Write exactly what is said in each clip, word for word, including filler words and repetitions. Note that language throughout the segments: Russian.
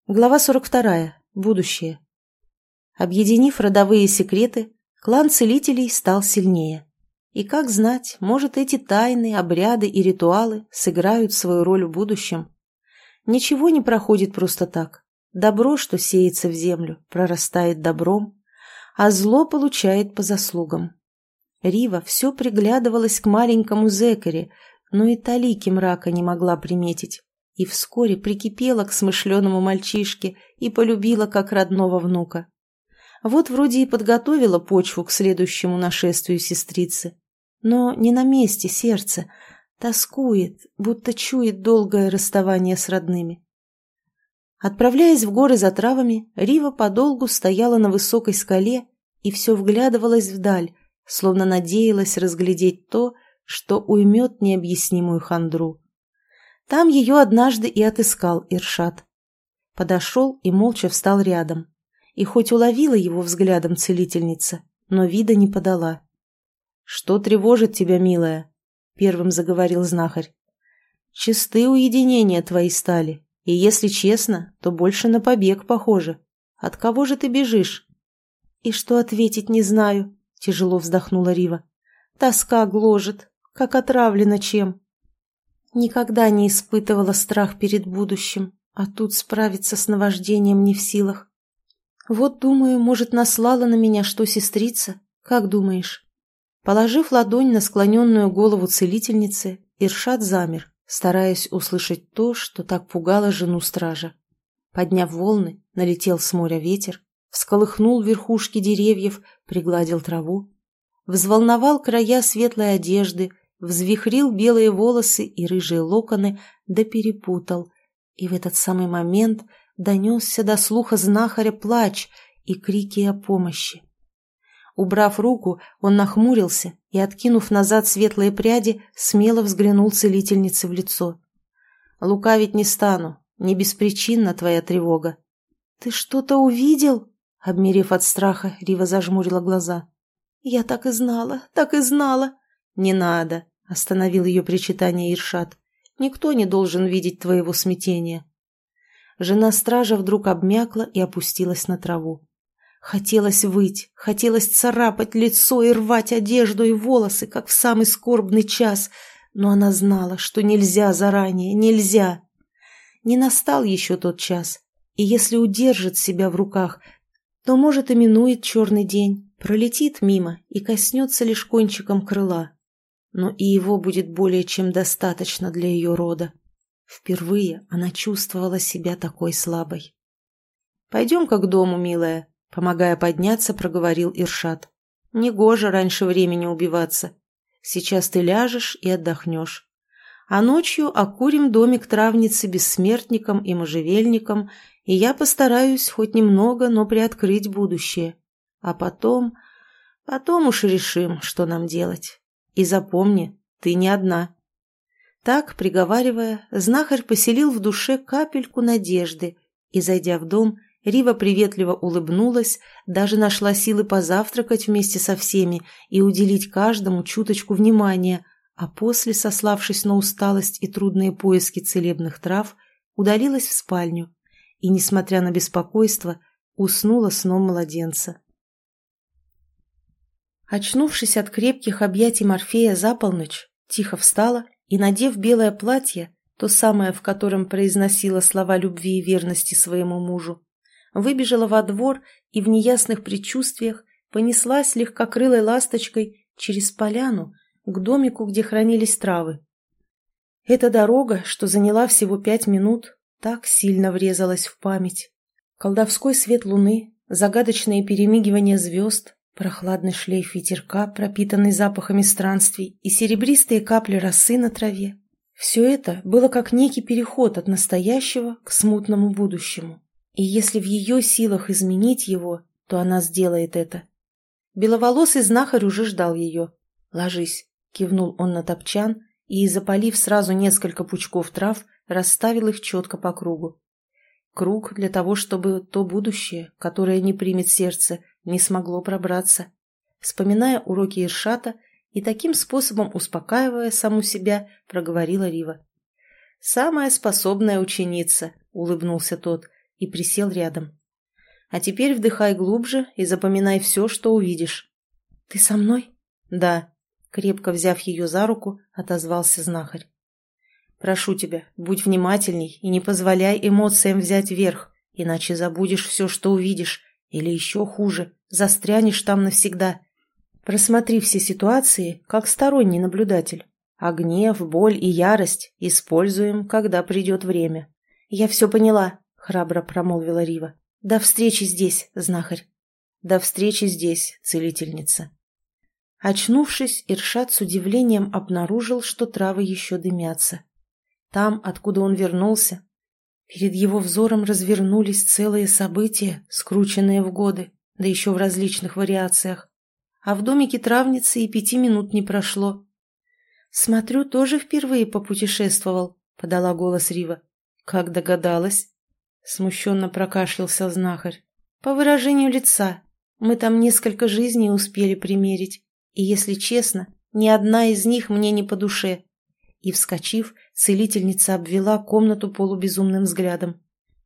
Глава сорок вторая. Будущее. Объединив родовые секреты, клан целителей стал сильнее. И как знать, может, эти тайны, обряды и ритуалы сыграют свою роль в будущем. Ничего не проходит просто так. Добро, что сеется в землю, прорастает добром, а зло получает по заслугам. Рива все приглядывалась к маленькому зекаре, но и талики мрака не могла приметить. И вскоре прикипела к смышленому мальчишке и полюбила как родного внука. Вот вроде и подготовила почву к следующему нашествию сестрицы. Но не на месте сердце, тоскует, будто чует долгое расставание с родными. Отправляясь в горы за травами, Рива подолгу стояла на высокой скале и все вглядывалась вдаль, словно надеялась разглядеть то, что уймет необъяснимую хандру. Там ее однажды и отыскал Иршад. Подошел и молча встал рядом. И хоть уловила его взглядом целительница, но вида не подала. «Что тревожит тебя, милая?» — первым заговорил знахарь. «Чисты уединения твои стали, и, если честно, то больше на побег похоже. От кого же ты бежишь?» «И что ответить не знаю», — тяжело вздохнула Рива. «Тоска гложет, как отравлена чем». Никогда не испытывала страх перед будущим, а тут справиться с наваждением не в силах. Вот, думаю, может, наслала на меня что сестрица? Как думаешь? Положив ладонь на склоненную голову целительницы, Иршад замер, стараясь услышать то, что так пугало жену стража. Подняв волны, налетел с моря ветер, всколыхнул верхушки деревьев, пригладил траву, взволновал края светлой одежды, взвихрил белые волосы и рыжие локоны, да перепутал. И в этот самый момент донесся до слуха знахаря плач и крики о помощи. Убрав руку, он нахмурился и, откинув назад светлые пряди, смело взглянул целительнице в лицо. «Лукавить не стану, не беспричинна твоя тревога». «Ты что-то увидел?» Обмерев от страха, Рива зажмурила глаза. «Я так и знала, так и знала». «Не надо», — остановил ее причитание Иршад. «Никто не должен видеть твоего смятения». Жена стража вдруг обмякла и опустилась на траву. Хотелось выть, хотелось царапать лицо и рвать одежду и волосы, как в самый скорбный час, но она знала, что нельзя заранее, нельзя. Не настал еще тот час, и если удержит себя в руках, то, может, и минует черный день, пролетит мимо и коснется лишь кончиком крыла. Но и его будет более чем достаточно для ее рода. Впервые она чувствовала себя такой слабой. «Пойдем-ка к дому, милая», — помогая подняться, проговорил Иршад. «Негоже раньше времени убиваться. Сейчас ты ляжешь и отдохнешь. А ночью окурим домик травницы бессмертником и можжевельником, и я постараюсь хоть немного, но приоткрыть будущее. А потом... потом уж решим, что нам делать. И запомни, ты не одна». Так, приговаривая, знахарь поселил в душе капельку надежды, и, зайдя в дом, Рива приветливо улыбнулась, даже нашла силы позавтракать вместе со всеми и уделить каждому чуточку внимания, а после, сославшись на усталость и трудные поиски целебных трав, удалилась в спальню и, несмотря на беспокойство, уснула сном младенца. Очнувшись от крепких объятий Морфея за полночь, тихо встала и, надев белое платье, то самое, в котором произносила слова любви и верности своему мужу, выбежала во двор и в неясных предчувствиях понеслась легкокрылой ласточкой через поляну к домику, где хранились травы. Эта дорога, что заняла всего пять минут, так сильно врезалась в память. Колдовской свет луны, загадочные перемигивания звезд, прохладный шлейф ветерка, пропитанный запахами странствий, и серебристые капли росы на траве. Все это было как некий переход от настоящего к смутному будущему. И если в ее силах изменить его, то она сделает это. Беловолосый знахарь уже ждал ее. «Ложись», — кивнул он на топчан и, запалив сразу несколько пучков трав, расставил их четко по кругу. Круг для того, чтобы то будущее, которое не примет сердце, не смогло пробраться. Вспоминая уроки Иршата и таким способом успокаивая саму себя, проговорила Рива. «Самая способная ученица», — улыбнулся тот, и присел рядом. «А теперь вдыхай глубже и запоминай все, что увидишь». «Ты со мной?» «Да», — крепко взяв ее за руку, отозвался знахарь. «Прошу тебя, будь внимательней и не позволяй эмоциям взять верх, иначе забудешь все, что увидишь, или еще хуже, застрянешь там навсегда. Просмотри все ситуации, как сторонний наблюдатель, а гнев, боль и ярость используем, когда придет время». «Я все поняла», — храбро промолвила Рива. «До встречи здесь, знахарь». «До встречи здесь, целительница». Очнувшись, Иршад с удивлением обнаружил, что травы еще дымятся. Там, откуда он вернулся, перед его взором развернулись целые события, скрученные в годы, да еще в различных вариациях. А в домике травницы и пяти минут не прошло. «Смотрю, тоже впервые попутешествовал», — подала голос Рива. «Как догадалась?» — смущенно прокашлялся знахарь. «По выражению лица. Мы там несколько жизней успели примерить, и, если честно, ни одна из них мне не по душе». И, вскочив, целительница обвела комнату полубезумным взглядом.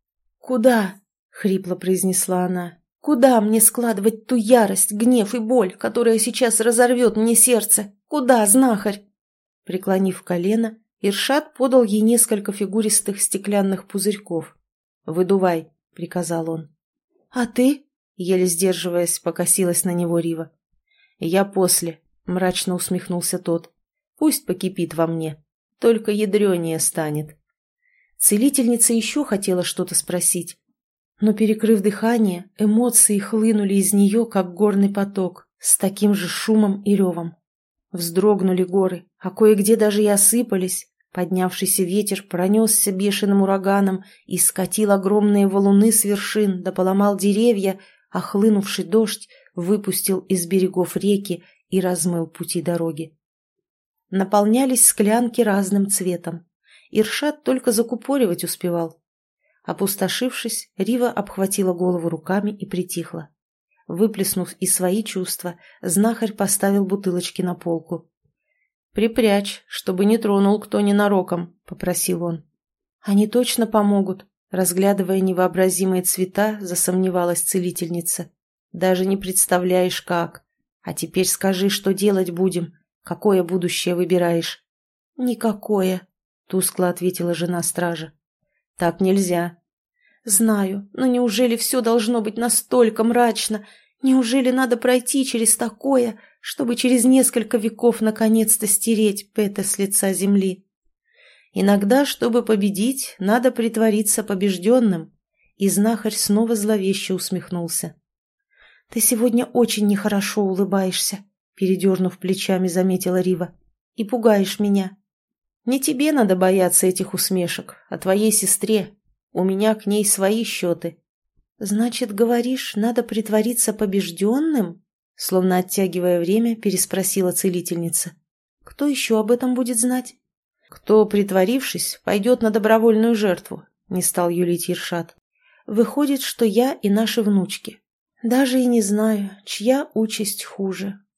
«Куда?» — хрипло произнесла она. «Куда мне складывать ту ярость, гнев и боль, которая сейчас разорвет мне сердце? Куда, знахарь?» Преклонив колено, Иршад подал ей несколько фигуристых стеклянных пузырьков. «Выдувай», — приказал он. «А ты?» — еле сдерживаясь, покосилась на него Рива. «Я после», — мрачно усмехнулся тот. «Пусть покипит во мне, только ядренее станет». Целительница еще хотела что-то спросить, но, перекрыв дыхание, эмоции хлынули из нее, как горный поток, с таким же шумом и ревом. Вздрогнули горы, а кое-где даже и осыпались. Поднявшийся ветер пронесся бешеным ураганом и скатил огромные валуны с вершин, да поломал деревья, а хлынувший дождь выпустил из берегов реки и размыл пути дороги. Наполнялись склянки разным цветом. Иршад только закупоривать успевал. Опустошившись, Рива обхватила голову руками и притихла. Выплеснув и свои чувства, знахарь поставил бутылочки на полку. «Припрячь, чтобы не тронул кто ненароком», — попросил он. «Они точно помогут», — разглядывая невообразимые цвета, засомневалась целительница. «Даже не представляешь, как. А теперь скажи, что делать будем? Какое будущее выбираешь?» «Никакое», — тускло ответила жена стража. «Так нельзя». «Знаю, но неужели все должно быть настолько мрачно? Неужели надо пройти через такое, чтобы через несколько веков наконец-то стереть Пэта с лица земли?» «Иногда, чтобы победить, надо притвориться побежденным», и знахарь снова зловеще усмехнулся. «Ты сегодня очень нехорошо улыбаешься», — передернув плечами, заметила Рива, — «и пугаешь меня». «Не тебе надо бояться этих усмешек, а твоей сестре. У меня к ней свои счеты». «Значит, говоришь, надо притвориться побежденным?» Словно оттягивая время, переспросила целительница. «Кто еще об этом будет знать?» «Кто, притворившись, пойдет на добровольную жертву», — не стал юлить Иршад. «Выходит, что я и наши внучки. Даже и не знаю, чья участь хуже».